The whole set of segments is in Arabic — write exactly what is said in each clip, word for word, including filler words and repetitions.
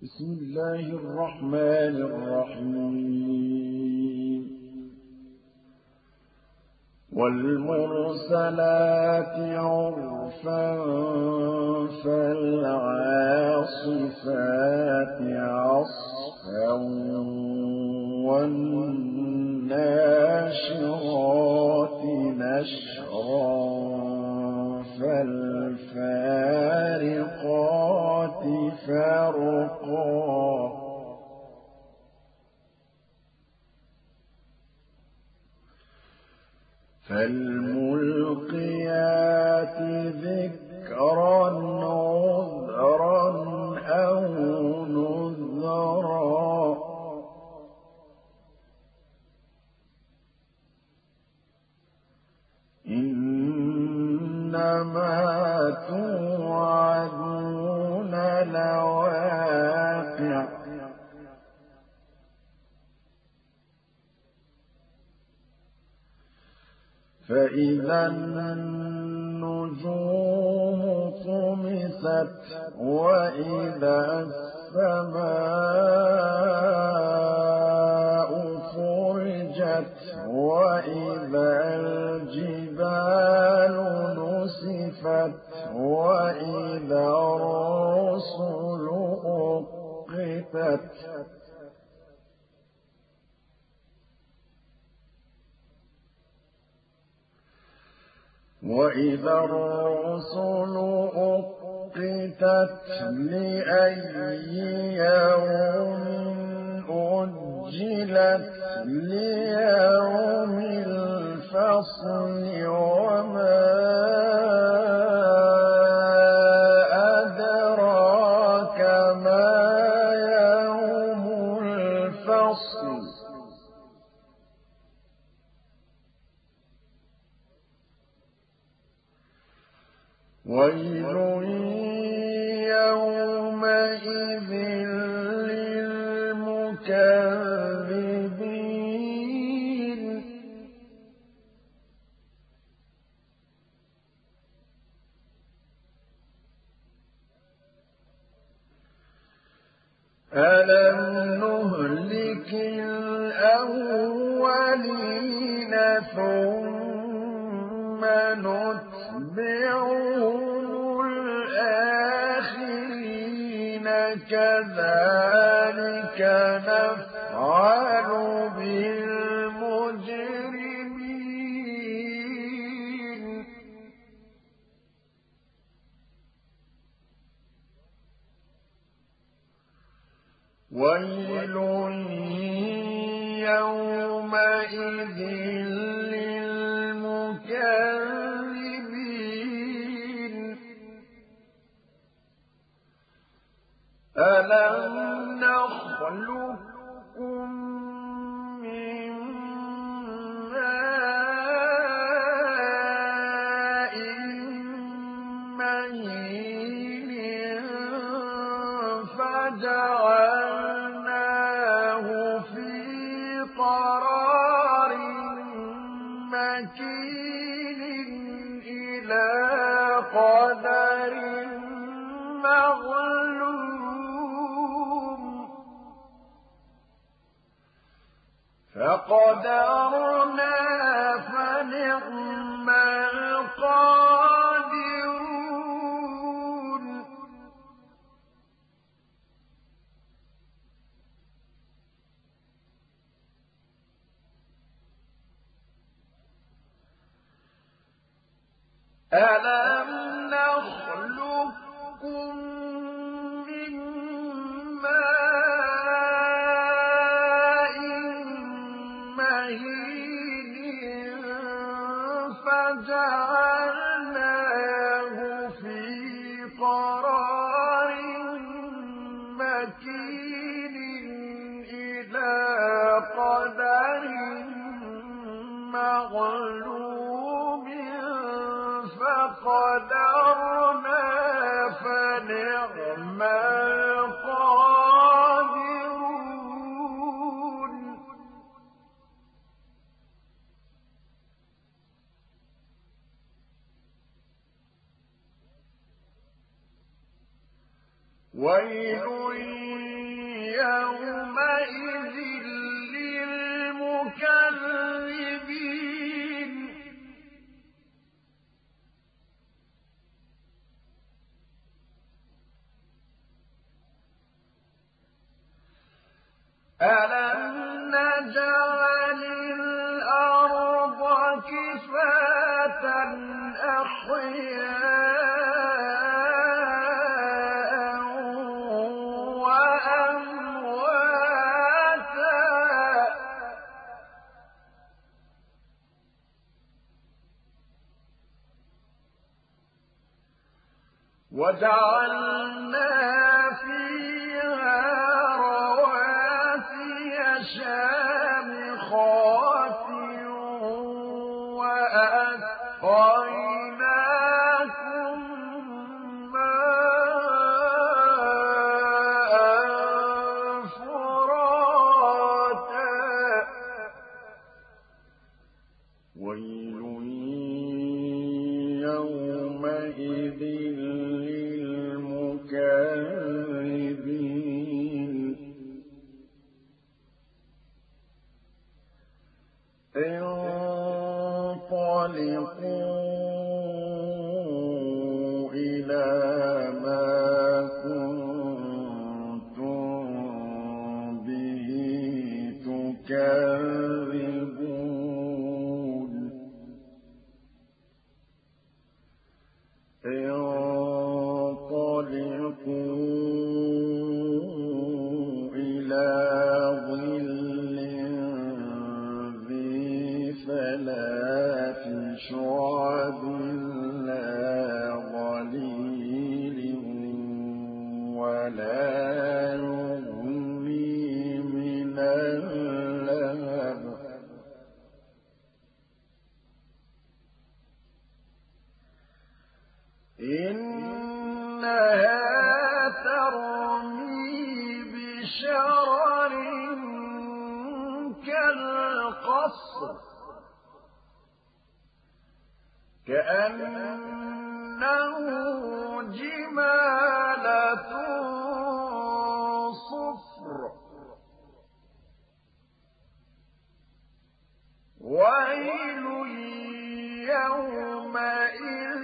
بسم الله الرحمن الرحيم والمرسلات عرفا فالعاصفات عصفا والناشرات نشرا فالفارقات فرقا فالملقيات ذكرا عذرا أو نذرا إنما توعدون لواقع فإذا النجوم طمست وإذا السماء فرجت وإذا الجبال نسفت وإذا الرسل أقتت وإذا الرسل أقتت لأي يوم أجلت ليوم الفصل وما أدراك ما يوم الفصل ويل يومئذ للمكذبين ألم نهلك الأولين ثم نتبعهم الآخرين كذلك نفعل بالمجرمين ويل يومئذ للمكذبين ألم نخلقكم من ماء مهين فجعلناه في قرار مكين إلى قدر معلوم فقدرنا فنعم القادرون ألم نخلقكم من ماء مهين فجعلناه في قرار مكين إلى قدر معلوم فقدرنا فنعم القادرون ويل يومئذ للمكذبين ألم نجعل الأرض كفاتا أحياء وأمواتا وجعلنا فيها رواسي شامخات وأسقيناكم ماء فراتا ويل يومئذ للمكذبين انطلقوا إلى ما كنتم به تكذبون انطلقوا إلى ظل ذي ثلاث شعب لا ظليل ولا يغني من اللهب إنها ترمي بشرر كالقصر كأنه جمالة صفر ويل يومئذ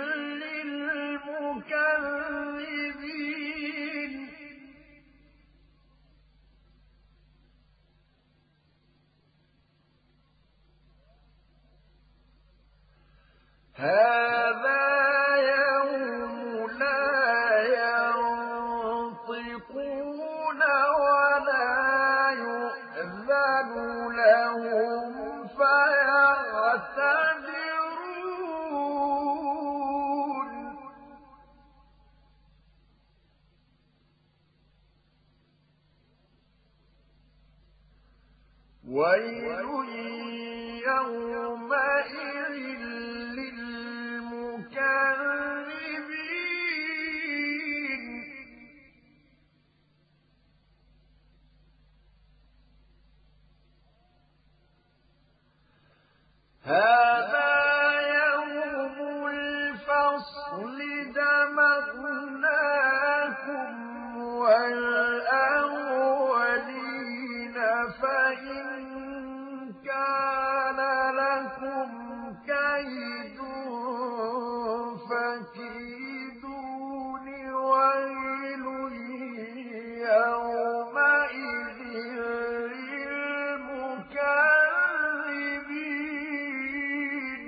للمكذبين هذا يوم لا ينطقون ولا يؤذن لهم فيعتذرون ويل يومئذ للمكذبين هذا يوم الفصل جمعناكم والأولين فإن كان لكم كيد فكيدون ويل يومئذ للمكذبين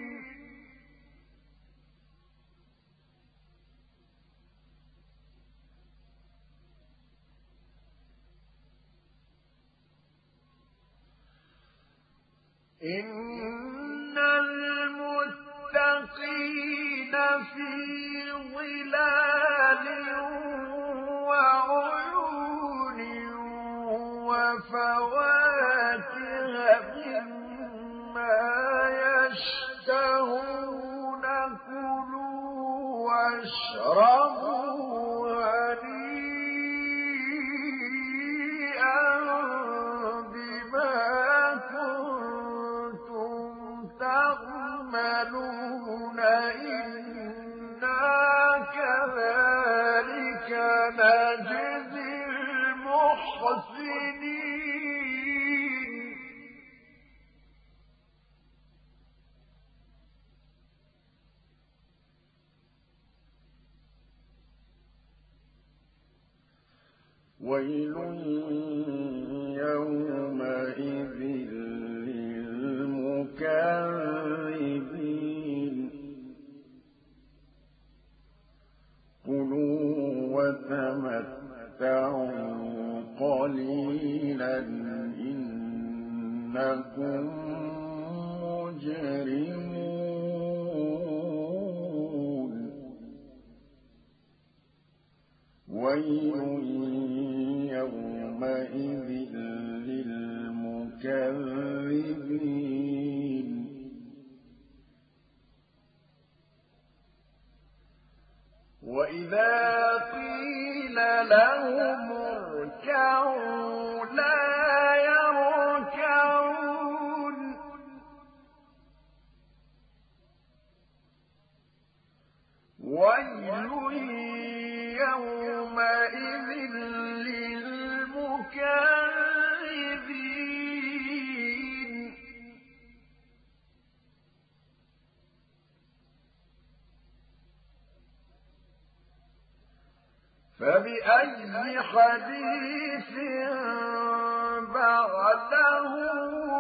إن المتقين في ظلال وعيون وفواكه مما يشتهون كلوا واشربوا هنيئا بما كنتم تعملون إنا كذلك نجزي المحسنين المحسنين ويل يومئذ للمكذبين كلوا وتمتعوا قليلا إنكم مجرمون ويل يومئذ للمكذبين وإذا قيل لهم اركعوا لا يركعون ويل يومئذ للمكذبين فبأي حديث بعده